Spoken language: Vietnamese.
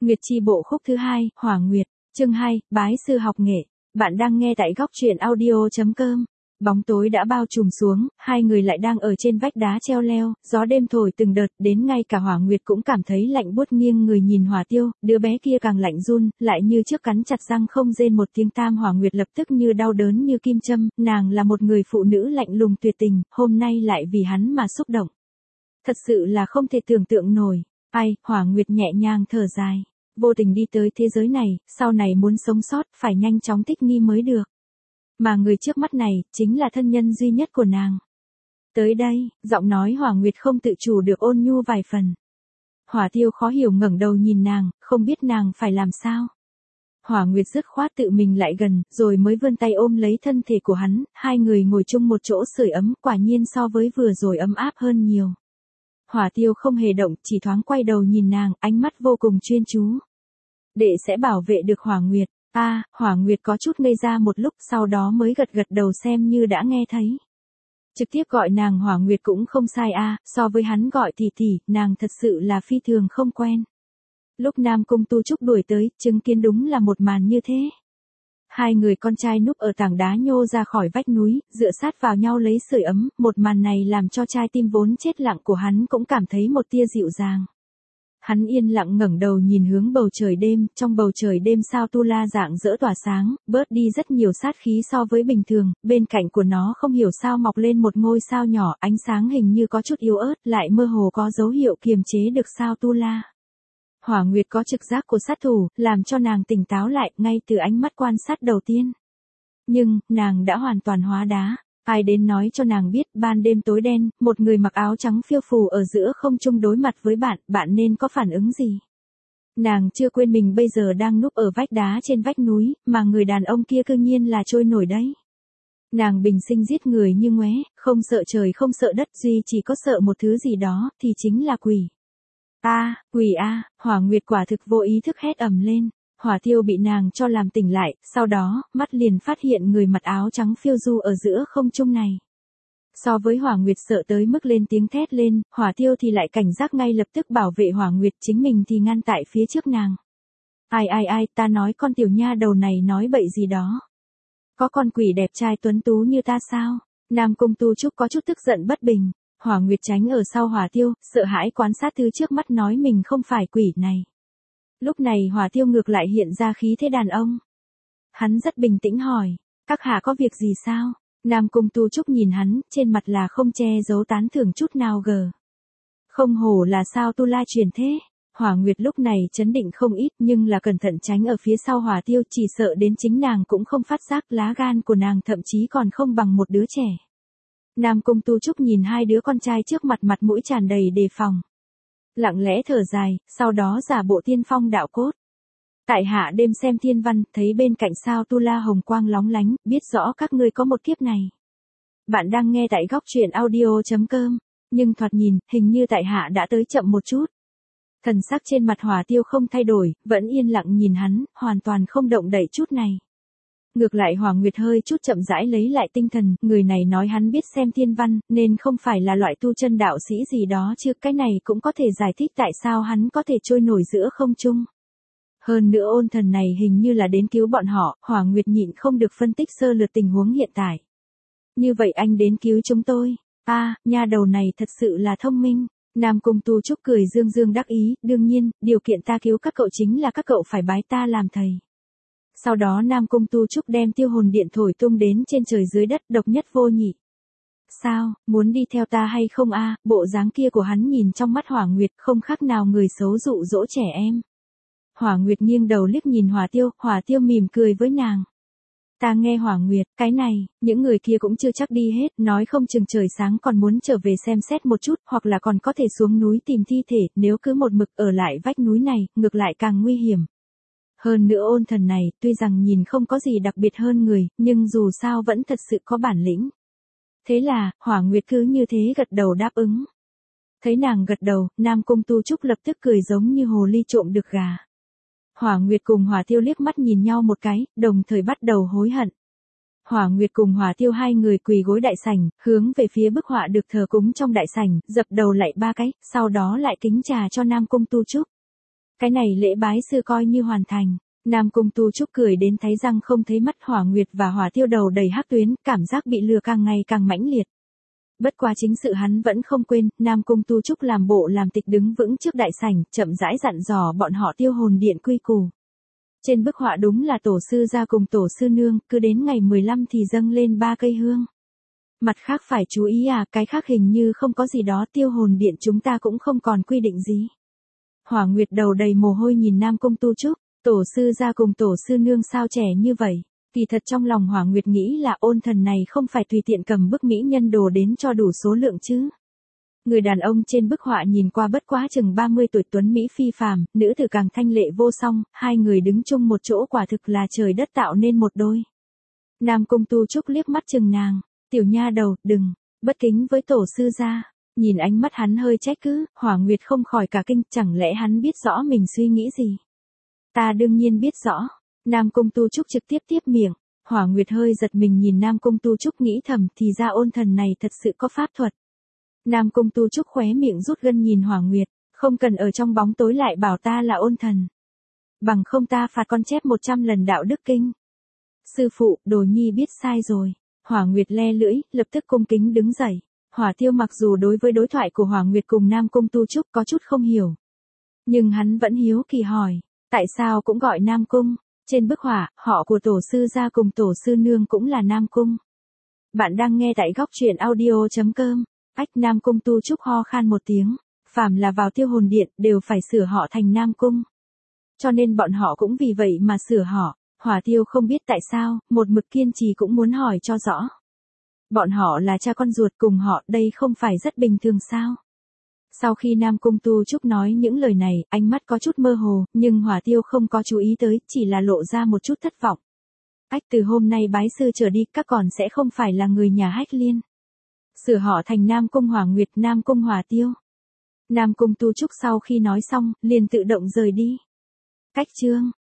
Nguyệt chi bộ khúc thứ 2, Hỏa Nguyệt, chương 2, bái sư học nghệ. Bạn đang nghe tại góc truyện audio.com. Bóng tối đã bao trùm xuống, hai người lại đang ở trên vách đá treo leo, gió đêm thổi từng đợt, đến ngay cả Hỏa Nguyệt cũng cảm thấy lạnh buốt, nghiêng người nhìn Hỏa Tiêu, đứa bé kia càng lạnh run, lại như trước cắn chặt răng không rên một tiếng. Tam Hỏa Nguyệt lập tức như đau đớn như kim châm, nàng là một người phụ nữ lạnh lùng tuyệt tình, hôm nay lại vì hắn mà xúc động. Thật sự là không thể tưởng tượng nổi. Ai, Hỏa Nguyệt nhẹ nhàng thở dài. Vô tình đi tới thế giới này, sau này muốn sống sót, phải nhanh chóng thích nghi mới được. Mà người trước mắt này, chính là thân nhân duy nhất của nàng. Tới đây, giọng nói Hỏa Nguyệt không tự chủ được ôn nhu vài phần. Hỏa Tiêu khó hiểu ngẩng đầu nhìn nàng, không biết nàng phải làm sao. Hỏa Nguyệt dứt khoát tự mình lại gần, rồi mới vươn tay ôm lấy thân thể của hắn, hai người ngồi chung một chỗ sưởi ấm, quả nhiên so với vừa rồi ấm áp hơn nhiều. Hỏa Tiêu không hề động, chỉ thoáng quay đầu nhìn nàng, ánh mắt vô cùng chuyên chú. Đệ sẽ bảo vệ được Hỏa Nguyệt. Hỏa Nguyệt có chút ngây ra một lúc, sau đó mới gật gật đầu xem như đã nghe thấy. Trực tiếp gọi nàng Hỏa Nguyệt cũng không sai so với hắn gọi tỷ tỷ, nàng thật sự là phi thường không quen. Lúc Nam Cung Tu Trúc đuổi tới, chứng kiến đúng là một màn như thế. Hai người con trai núp ở tảng đá nhô ra khỏi vách núi, dựa sát vào nhau lấy sưởi ấm, một màn này làm cho trái tim vốn chết lặng của hắn cũng cảm thấy một tia dịu dàng. Hắn yên lặng ngẩng đầu nhìn hướng bầu trời đêm, trong bầu trời đêm sao tu la rạng rỡ tỏa sáng, bớt đi rất nhiều sát khí so với bình thường, bên cạnh của nó không hiểu sao mọc lên một ngôi sao nhỏ, ánh sáng hình như có chút yếu ớt, lại mơ hồ có dấu hiệu kiềm chế được sao tu la. Hỏa Nguyệt có trực giác của sát thủ, làm cho nàng tỉnh táo lại ngay từ ánh mắt quan sát đầu tiên. Nhưng, nàng đã hoàn toàn hóa đá. Ai đến nói cho nàng biết, ban đêm tối đen, một người mặc áo trắng phiêu phù ở giữa không trung đối mặt với bạn, bạn nên có phản ứng gì? Nàng chưa quên mình bây giờ đang núp ở vách đá trên vách núi, mà người đàn ông kia cư nhiên là trôi nổi đấy. Nàng bình sinh giết người như ngoé, không sợ trời không sợ đất, duy chỉ có sợ một thứ gì đó, thì chính là quỷ. Quỷ Hỏa Nguyệt quả thực vô ý thức hét ầm lên. Hỏa Tiêu bị nàng cho làm tỉnh lại, sau đó, mắt liền phát hiện người mặc áo trắng phiêu du ở giữa không trung này. So với Hỏa Nguyệt sợ tới mức lên tiếng thét lên, Hỏa Tiêu thì lại cảnh giác ngay lập tức bảo vệ Hỏa Nguyệt, chính mình thì ngăn tại phía trước nàng. Ta nói con tiểu nha đầu này nói bậy gì đó. Có con quỷ đẹp trai tuấn tú như ta sao? Nam Cung Tu Trúc có chút tức giận bất bình. Hỏa Nguyệt tránh ở sau Hỏa Tiêu, sợ hãi quan sát thứ trước mắt nói mình không phải quỷ này. Lúc này Hỏa Tiêu ngược lại hiện ra khí thế đàn ông. Hắn rất bình tĩnh hỏi, các hạ có việc gì sao? Nam Cung Tu Trúc nhìn hắn, trên mặt là không che giấu tán thưởng chút nào gờ. Không hổ là sao tu la truyền thế. Hỏa Nguyệt lúc này chấn định không ít nhưng là cẩn thận tránh ở phía sau Hỏa Tiêu, chỉ sợ đến chính nàng cũng không phát giác, lá gan của nàng thậm chí còn không bằng một đứa trẻ. Nam Cung Tu Trúc nhìn hai đứa con trai trước mặt, mặt mũi tràn đầy đề phòng. Lặng lẽ thở dài, sau đó giả bộ tiên phong đạo cốt. Tại hạ đêm xem thiên văn, thấy bên cạnh sao tu la hồng quang lóng lánh, biết rõ các ngươi có một kiếp này. Bạn đang nghe tại góc truyện audio.com, nhưng thoạt nhìn, hình như tại hạ đã tới chậm một chút. Thần sắc trên mặt Hỏa Tiêu không thay đổi, vẫn yên lặng nhìn hắn, hoàn toàn không động đậy chút này. Ngược lại Hỏa Nguyệt hơi chút chậm rãi lấy lại tinh thần, người này nói hắn biết xem thiên văn, nên không phải là loại tu chân đạo sĩ gì đó chứ, cái này cũng có thể giải thích tại sao hắn có thể trôi nổi giữa không trung. Hơn nữa ôn thần này hình như là đến cứu bọn họ, Hỏa Nguyệt nhịn không được phân tích sơ lược tình huống hiện tại. Như vậy anh đến cứu chúng tôi, nha đầu này thật sự là thông minh. Nam Cung Tu Trúc cười dương dương đắc ý, đương nhiên, điều kiện ta cứu các cậu chính là các cậu phải bái ta làm thầy. Sau đó Nam Cung Tu Trúc đem tiêu hồn điện thổi tung đến trên trời dưới đất, độc nhất vô nhị. Sao, muốn đi theo ta hay không bộ dáng kia của hắn nhìn trong mắt Hỏa Nguyệt không khác nào người xấu dụ dỗ trẻ em. Hỏa Nguyệt nghiêng đầu liếc nhìn Hỏa Tiêu mỉm cười với nàng. Ta nghe Hỏa Nguyệt, cái này, những người kia cũng chưa chắc đi hết, nói không chừng trời sáng còn muốn trở về xem xét một chút, hoặc là còn có thể xuống núi tìm thi thể, nếu cứ một mực ở lại vách núi này, ngược lại càng nguy hiểm. Hơn nữa ôn thần này, tuy rằng nhìn không có gì đặc biệt hơn người, nhưng dù sao vẫn thật sự có bản lĩnh. Thế là, Hỏa Nguyệt cứ như thế gật đầu đáp ứng. Thấy nàng gật đầu, Nam Cung Tu Trúc lập tức cười giống như hồ ly trộm được gà. Hỏa Nguyệt cùng Hỏa Tiêu liếc mắt nhìn nhau một cái, đồng thời bắt đầu hối hận. Hỏa Nguyệt cùng Hỏa Tiêu hai người quỳ gối đại sảnh, hướng về phía bức họa được thờ cúng trong đại sảnh, dập đầu lạy 3 cái, sau đó lại kính trà cho Nam Cung Tu Trúc. Cái này lễ bái sư coi như hoàn thành. Nam Cung Tu Trúc cười đến thấy răng không thấy mắt. Hỏa Nguyệt và Hỏa Tiêu đầu đầy hắc tuyến, cảm giác bị lừa càng ngày càng mãnh liệt. Bất quá chính sự hắn vẫn không quên, Nam Cung Tu Trúc làm bộ làm tịch đứng vững trước đại sảnh, chậm rãi dặn dò bọn họ Tiêu Hồn Điện quy củ. Trên bức họa đúng là tổ sư gia cùng tổ sư nương, cứ đến ngày 15 thì dâng lên 3 cây hương. Mặt khác phải chú ý cái khác hình như không có gì đó. Tiêu Hồn Điện chúng ta cũng không còn quy định gì. Hỏa Nguyệt đầu đầy mồ hôi nhìn Nam Cung Tu Trúc, tổ sư gia cùng tổ sư nương sao trẻ như vậy. Kỳ thật trong lòng Hỏa Nguyệt nghĩ là Ôn Thần này không phải tùy tiện cầm bức mỹ nhân đồ đến cho đủ số lượng chứ. Người đàn ông trên bức họa nhìn qua bất quá chừng 30 tuổi, tuấn mỹ phi phàm, nữ tử càng thanh lệ vô song, hai người đứng chung một chỗ quả thực là trời đất tạo nên một đôi. Nam Cung Tu Trúc liếc mắt chừng nàng, tiểu nha đầu, đừng bất kính với tổ sư gia. Nhìn ánh mắt hắn hơi trách cứ, Hỏa Nguyệt không khỏi cả kinh, chẳng lẽ hắn biết rõ mình suy nghĩ gì? Ta đương nhiên biết rõ. Nam Cung Tu Trúc trực tiếp tiếp miệng. Hỏa Nguyệt hơi giật mình nhìn Nam Cung Tu Trúc, nghĩ thầm thì ra Ôn Thần này thật sự có pháp thuật. Nam Cung Tu Trúc khóe miệng rút gân nhìn Hỏa Nguyệt, không cần ở trong bóng tối lại bảo ta là Ôn Thần. Bằng không ta phạt con chép 100 lần đạo đức kinh. Sư phụ, đồ nhi biết sai rồi. Hỏa Nguyệt le lưỡi, lập tức cung kính đứng dậy. Hỏa Tiêu mặc dù đối với đối thoại của Hỏa Nguyệt cùng Nam Cung Tu Trúc có chút không hiểu, nhưng hắn vẫn hiếu kỳ hỏi, tại sao cũng gọi Nam Cung? Trên bức họa, họ của tổ sư gia cùng tổ sư nương cũng là Nam Cung. Bạn đang nghe tại góc truyện audio.com. Ách, Nam Cung Tu Trúc ho khan một tiếng, phàm là vào Tiêu Hồn Điện đều phải sửa họ thành Nam Cung. Cho nên bọn họ cũng vì vậy mà sửa họ. Hỏa Tiêu không biết tại sao, một mực kiên trì cũng muốn hỏi cho rõ. Bọn họ là cha con ruột cùng họ, đây không phải rất bình thường sao? Sau khi Nam Cung Tu Trúc nói những lời này, ánh mắt có chút mơ hồ, nhưng Hỏa Tiêu không có chú ý tới, chỉ là lộ ra một chút thất vọng. Ách, từ hôm nay bái sư trở đi, các con sẽ không phải là người nhà Hách Liên. Sửa họ thành Nam Cung Hỏa Nguyệt, Nam Cung Hỏa Tiêu. Nam Cung Tu Trúc sau khi nói xong, liền tự động rời đi. Cách chương